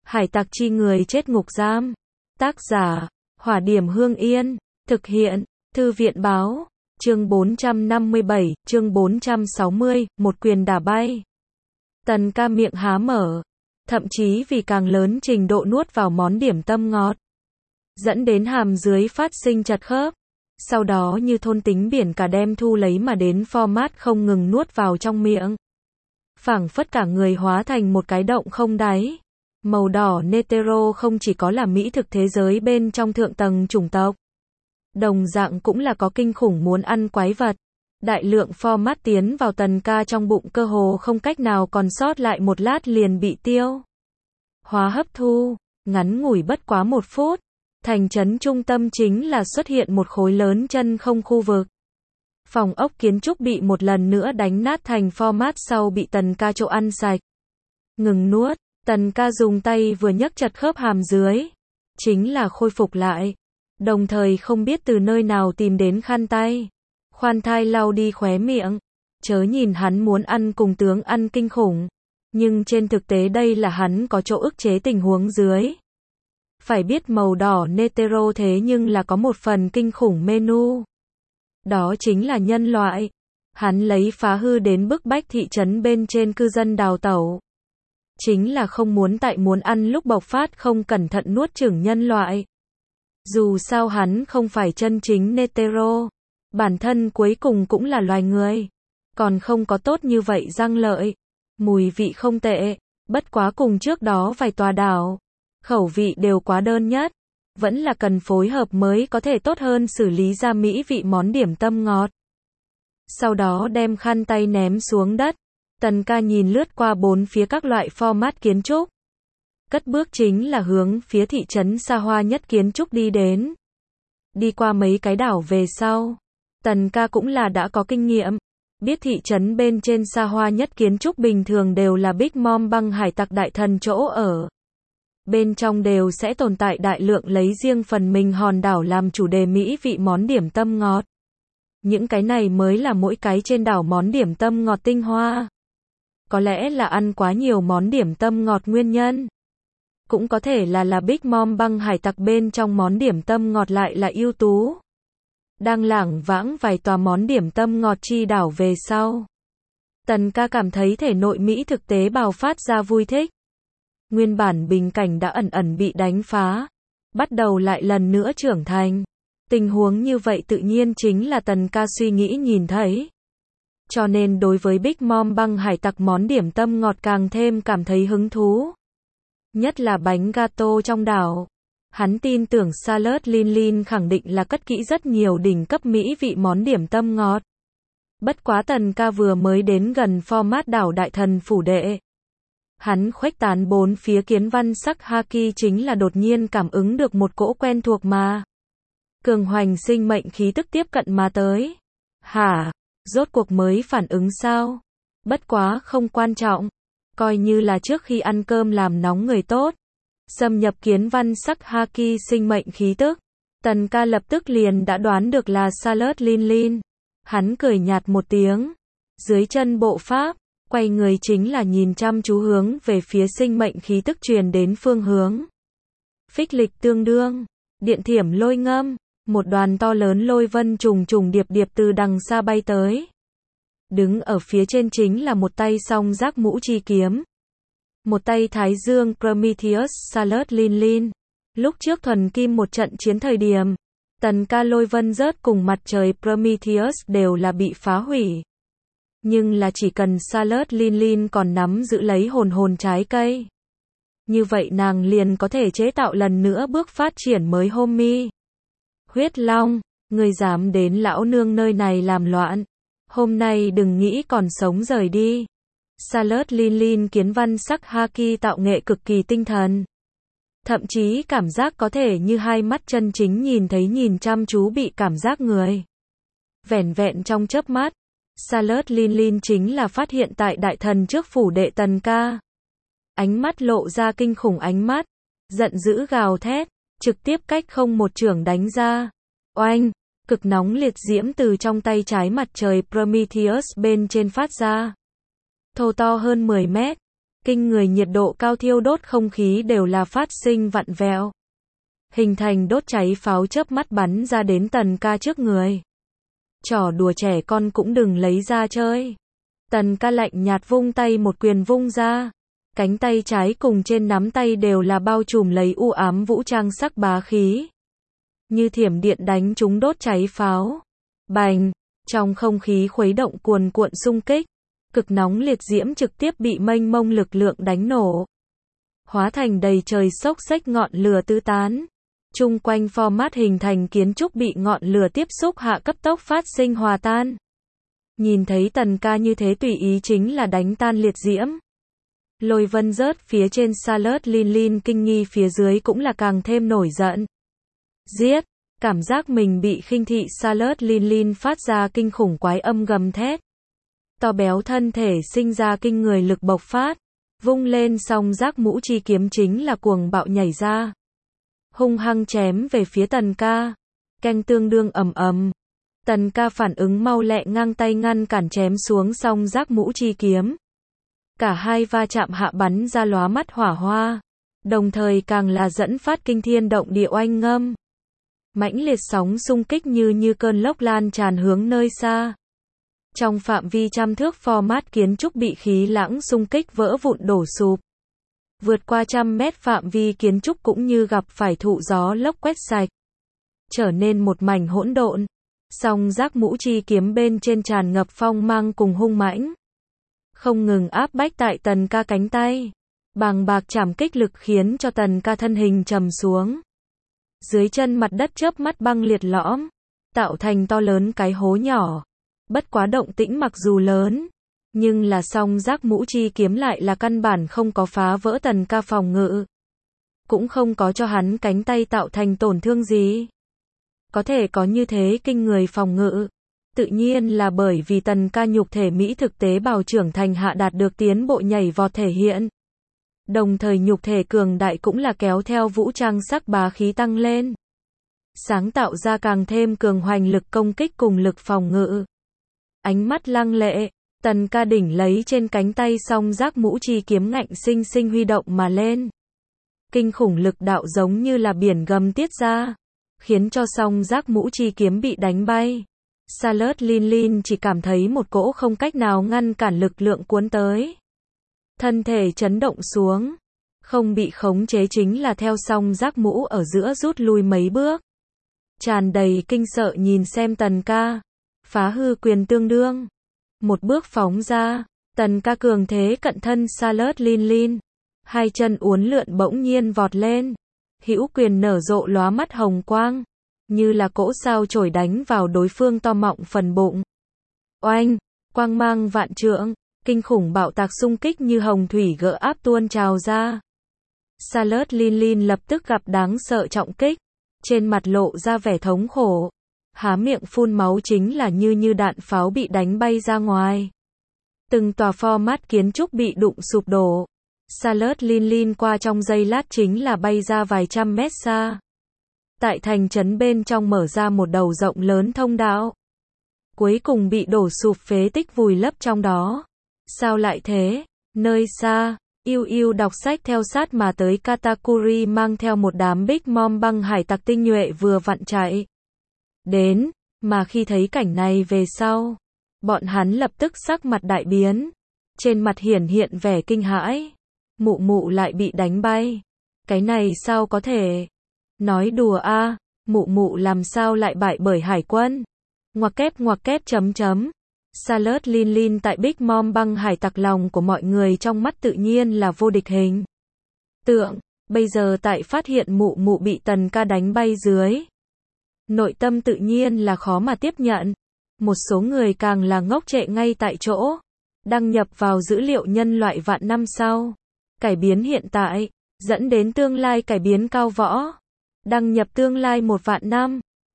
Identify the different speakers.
Speaker 1: Hải tặc chi người chết ngục giam. Tác giả, Hỏa Điểm Hương Yên. Thực hiện, Thư viện báo. Chương 457, chương 460, một quyền đả bay. Tần ca miệng há mở. Thậm chí vì càng lớn trình độ nuốt vào món điểm tâm ngọt, dẫn đến hàm dưới phát sinh chật khớp. Sau đó như thôn tính biển cả đem thu lấy mà đến format không ngừng nuốt vào trong miệng. Phảng phất cả người hóa thành một cái động không đáy. Màu đỏ Netero không chỉ có là mỹ thực thế giới bên trong thượng tầng chủng tộc, đồng dạng cũng là có kinh khủng muốn ăn quái vật. Đại lượng format tiến vào tần ca trong bụng cơ hồ không cách nào còn sót lại một lát liền bị tiêu hóa hấp thu. Ngắn ngủi bất quá 1 phút, thành trấn trung tâm chính là xuất hiện một khối lớn chân không khu vực. Phòng ốc kiến trúc bị một lần nữa đánh nát thành format sau bị tần ca chỗ ăn sạch. Ngừng nuốt, tần ca dùng tay vừa nhấc chật khớp hàm dưới, chính là khôi phục lại. Đồng thời không biết từ nơi nào tìm đến khăn tay, khoan thai lau đi khóe miệng. Chớ nhìn hắn muốn ăn cùng tướng ăn kinh khủng, nhưng trên thực tế đây là hắn có chỗ ức chế tình huống dưới. Phải biết màu đỏ Netero thế nhưng là có một phần kinh khủng menu. Đó chính là nhân loại. Hắn lấy phá hư đến bức bách thị trấn bên trên cư dân đào tẩu. Chính là không muốn tại muốn ăn lúc bộc phát không cẩn thận nuốt chửng nhân loại. Dù sao hắn không phải chân chính Netero, bản thân cuối cùng cũng là loài người, còn không có tốt như vậy răng lợi. Mùi vị không tệ, bất quá cùng trước đó vài tòa đảo, khẩu vị đều quá đơn nhất, vẫn là cần phối hợp mới có thể tốt hơn xử lý ra mỹ vị món điểm tâm ngọt. Sau đó đem khăn tay ném xuống đất, tần ca nhìn lướt qua bốn phía các loại format kiến trúc. Cất bước chính là hướng phía thị trấn xa hoa nhất kiến trúc đi đến. Đi qua mấy cái đảo về sau, tần ca cũng là đã có kinh nghiệm. Biết thị trấn bên trên xa hoa nhất kiến trúc bình thường đều là Big Mom băng hải tặc đại thần chỗ ở. Bên trong đều sẽ tồn tại đại lượng lấy riêng phần mình hòn đảo làm chủ đề mỹ vị món điểm tâm ngọt. Những cái này mới là mỗi cái trên đảo món điểm tâm ngọt tinh hoa. Có lẽ là ăn quá nhiều món điểm tâm ngọt nguyên nhân. Cũng có thể là Big Mom băng hải tặc bên trong món điểm tâm ngọt lại là ưu tú. Đang lảng vãng vài tòa món điểm tâm ngọt chi đảo về sau, tần ca cảm thấy thể nội mỹ thực tế bạo phát ra vui thích. Nguyên bản bình cảnh đã ẩn ẩn bị đánh phá, bắt đầu lại lần nữa trưởng thành. Tình huống như vậy tự nhiên chính là tần ca suy nghĩ nhìn thấy. Cho nên đối với Big Mom băng hải tặc món điểm tâm ngọt càng thêm cảm thấy hứng thú. Nhất là bánh gato trong đảo. Hắn tin tưởng Salad Lin Lin khẳng định là cất kỹ rất nhiều đỉnh cấp mỹ vị món điểm tâm ngọt. Bất quá tần ca vừa mới đến gần format đảo đại thần phủ đệ. Hắn khuếch tán bốn phía kiến văn sắc haki chính là đột nhiên cảm ứng được một cỗ quen thuộc mà cường hoành sinh mệnh khí tức tiếp cận mà tới. Hả? Rốt cuộc mới phản ứng sao? Bất quá không quan trọng. Coi như là trước khi ăn cơm làm nóng người tốt. Xâm nhập kiến văn sắc haki sinh mệnh khí tức. Tần ca lập tức liền đã đoán được là Salad Lin Lin. Hắn cười nhạt một tiếng. Dưới chân bộ pháp, quay người chính là nhìn chăm chú hướng về phía sinh mệnh khí tức truyền đến phương hướng. Phích lịch tương đương, điện thiểm lôi ngâm, một đoàn to lớn lôi vân trùng trùng điệp điệp từ đằng xa bay tới. Đứng ở phía trên chính là một tay song giác mũ chi kiếm. Một tay thái dương Prometheus Salad Lin Lin. Lúc trước thuần kim một trận chiến thời điểm, tần ca lôi vân rớt cùng mặt trời Prometheus đều là bị phá hủy. Nhưng là chỉ cần Salad Lin Lin còn nắm giữ lấy hồn trái cây, như vậy nàng liền có thể chế tạo lần nữa bước phát triển mới homie. Huyết Long, ngươi dám đến lão nương nơi này làm loạn, hôm nay đừng nghĩ còn sống rời đi. Salad Lin Lin kiến văn sắc haki tạo nghệ cực kỳ tinh thần. Thậm chí cảm giác có thể như hai mắt chân chính nhìn thấy nhìn chăm chú bị cảm giác người. Vẻn vẹn trong chớp mắt, Salad Lin Lin chính là phát hiện tại đại thần trước phủ đệ tần ca. Ánh mắt lộ ra kinh khủng ánh mắt, giận dữ gào thét, trực tiếp cách không một chưởng đánh ra. Oanh, cực nóng liệt diễm từ trong tay trái mặt trời Prometheus bên trên phát ra. Thô to hơn 10 mét, Kinh người nhiệt độ cao thiêu đốt không khí đều là phát sinh vặn vẹo. Hình thành đốt cháy pháo chớp mắt bắn ra đến Tần Ca trước người. Trò đùa trẻ con cũng đừng lấy ra chơi. Tần Ca lạnh nhạt vung tay một quyền vung ra. Cánh tay trái cùng trên nắm tay đều là bao trùm lấy u ám vũ trang sắc bá khí. Như thiểm điện đánh trúng đốt cháy pháo. Bành, trong không khí khuấy động cuồn cuộn xung kích. Cực nóng liệt diễm trực tiếp bị mênh mông lực lượng đánh nổ. Hóa thành đầy trời xốc xếch ngọn lửa tứ tán. Chung quanh format hình thành kiến trúc bị ngọn lửa tiếp xúc hạ cấp tốc phát sinh hòa tan. Nhìn thấy Tần Ca như thế tùy ý chính là đánh tan liệt diễm. Lôi Vân rớt phía trên Charlotte Lin kinh nghi phía dưới cũng là càng thêm nổi giận. Giết! Cảm giác mình bị khinh thị Charlotte Lin phát ra kinh khủng quái âm gầm thét. To béo thân thể sinh ra kinh người lực bộc phát. Vung lên song giác mũ chi kiếm chính là cuồng bạo nhảy ra. Hung hăng chém về phía Tần Ca. Canh tương đương ầm ầm. Tần Ca phản ứng mau lẹ ngang tay ngăn cản chém xuống song giác mũ chi kiếm. Cả hai va chạm hạ bắn ra lóa mắt hỏa hoa. Đồng thời càng là dẫn phát kinh thiên động địa oanh ngâm. Mãnh liệt sóng xung kích như cơn lốc lan tràn hướng nơi xa. Trong phạm vi trăm thước format kiến trúc bị khí lãng xung kích vỡ vụn đổ sụp. Vượt qua 100 mét phạm vi kiến trúc cũng như gặp phải thụ gió lốc quét sạch. Trở nên một mảnh hỗn độn. Song giác mũ chi kiếm bên trên tràn ngập phong mang cùng hung mãnh. Không ngừng áp bách tại Tần Ca cánh tay. Bàng bạc chảm kích lực khiến cho Tần Ca thân hình trầm xuống. Dưới chân mặt đất chớp mắt băng liệt lõm. Tạo thành to lớn cái hố nhỏ. Bất quá động tĩnh mặc dù lớn. Nhưng là song giác mũ chi kiếm lại là căn bản không có phá vỡ Tần Ca phòng ngự. Cũng không có cho hắn cánh tay tạo thành tổn thương gì. Có thể có như thế kinh người phòng ngự. Tự nhiên là bởi vì Tần Ca nhục thể Mỹ thực tế bào trưởng thành hạ đạt được tiến bộ nhảy vọt thể hiện. Đồng thời nhục thể cường đại cũng là kéo theo vũ trang sắc bá khí tăng lên. Sáng tạo ra càng thêm cường hoành lực công kích cùng lực phòng ngự. Ánh mắt lăng lệ, Tần Ca đỉnh lấy trên cánh tay song giác mũ chi kiếm ngạnh sinh sinh huy động mà lên. Kinh khủng lực đạo giống như là biển gầm tiết ra, khiến cho song giác mũ chi kiếm bị đánh bay. Charlotte Lin chỉ cảm thấy một cỗ không cách nào ngăn cản lực lượng cuốn tới. Thân thể chấn động xuống, không bị khống chế chính là theo song giác mũ ở giữa rút lui mấy bước. Tràn đầy kinh sợ nhìn xem Tần Ca, phá hư quyền tương đương. Một bước phóng ra, Tần Ca cường thế cận thân Charlotte Lin. Hai chân uốn lượn bỗng nhiên vọt lên. Hữu quyền nở rộ lóa mắt hồng quang. Như là cỗ sao chổi đánh vào đối phương to mọng phần bụng. Oanh, quang mang vạn trượng, kinh khủng bạo tạc xung kích như hồng thủy gỡ áp tuôn trào ra. Charlotte Lin lập tức gặp đáng sợ trọng kích. Trên mặt lộ ra vẻ thống khổ. Há miệng phun máu chính là như đạn pháo bị đánh bay ra ngoài. Từng tòa format kiến trúc bị đụng sụp đổ. Charlotte Lin qua trong giây lát chính là bay ra vài trăm mét xa. Tại thành trấn bên trong mở ra một đầu rộng lớn thông đạo. Cuối cùng bị đổ sụp phế tích vùi lấp trong đó. Sao lại thế? Nơi xa, Yêu đọc sách theo sát mà tới Katakuri mang theo một đám Big Mom băng hải tặc tinh nhuệ vừa vặn chạy đến, mà khi thấy cảnh này về sau, bọn hắn lập tức sắc mặt đại biến, trên mặt hiện vẻ kinh hãi. Mụ lại bị đánh bay. Cái này sao có thể? Nói đùa a, mụ làm sao lại bại bởi hải quân? Ngoặc kép chấm. Charlotte Lin tại Big Mom băng hải tặc lòng của mọi người trong mắt tự nhiên là vô địch hình tượng, bây giờ tại phát hiện mụ bị Tần Ca đánh bay dưới. Nội tâm tự nhiên là khó mà tiếp nhận. Một số người càng là ngốc trệ ngay tại chỗ. Đăng nhập vào dữ liệu nhân loại vạn năm sau. Cải biến hiện tại, dẫn đến tương lai cải biến cao võ. Đăng nhập tương lai 1 vạn năm.